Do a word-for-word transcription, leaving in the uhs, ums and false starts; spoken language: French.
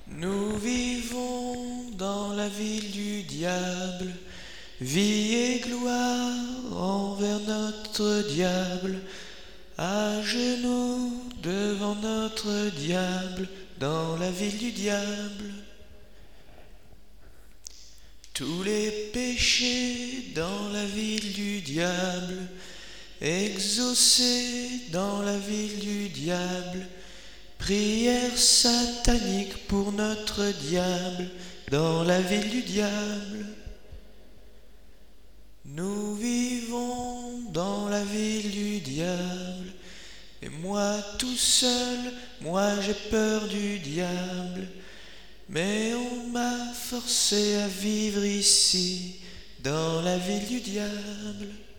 Nous vivons dans la ville du diable, vie et gloire envers notre diable, à genoux devant notre diable, dans la ville du diable. Tous les péchés dans la ville du diable, exaucés dans la ville du diable, prière satanique pour notre diable, dans la ville du diable. Nous vivons dans la ville du diable, et moi tout seul, moi j'ai peur du diable, mais on m'a forcé à vivre ici, dans la ville du diable.